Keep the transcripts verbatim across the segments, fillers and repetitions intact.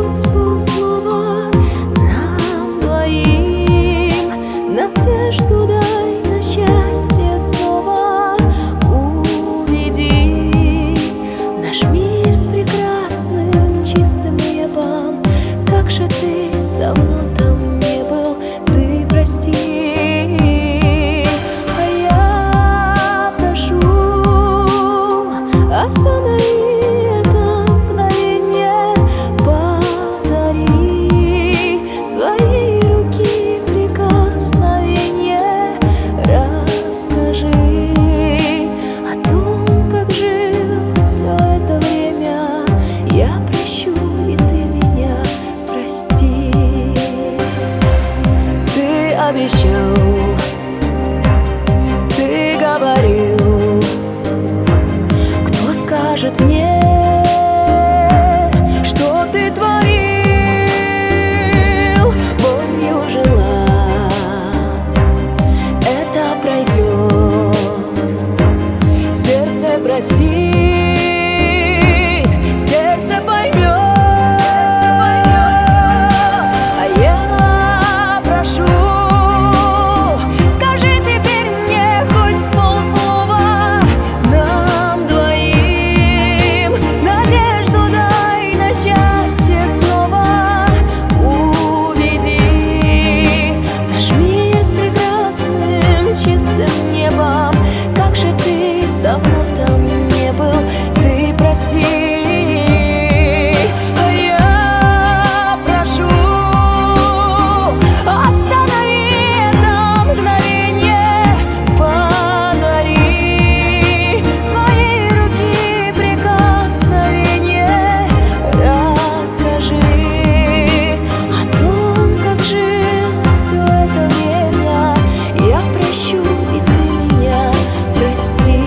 хоть полслова нам двоим. Надежду дай на счастье снова уведи наш мир с прекрасным чистым небом. Как же ты давно там не был, ты прости. А я прошу, останови это мгновение, подари своей руки прикосновение. Расскажи о том, как жил все это время. Я прощу, и ты меня прости. Ты обещал, ты говорил, кто скажет мне, что ты творил. Болью жила, это пройдет, сердце простит, сердце поймет. А я прошу, скажи теперь мне хоть полслова нам двоим. Надежду дай на счастье снова уведи наш мир с прекрасным чистым небом. Как же ты давно там не был, ты прости. А я прошу, останови это мгновение, подари своей руки прикосновение. Расскажи о том, как жил все это время. Я прощу, и ты меня прости.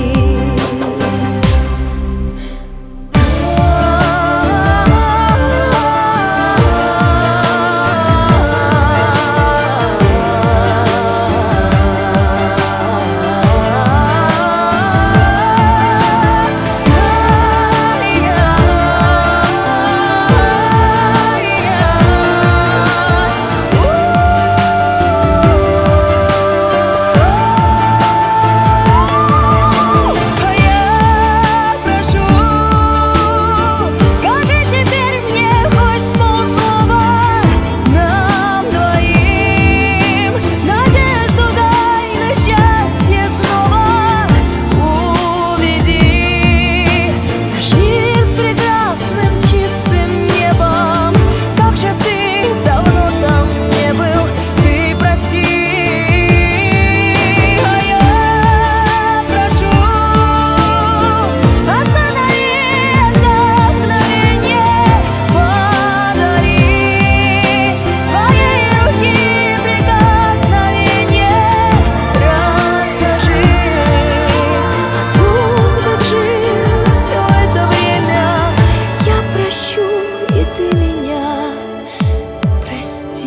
И ты меня прости.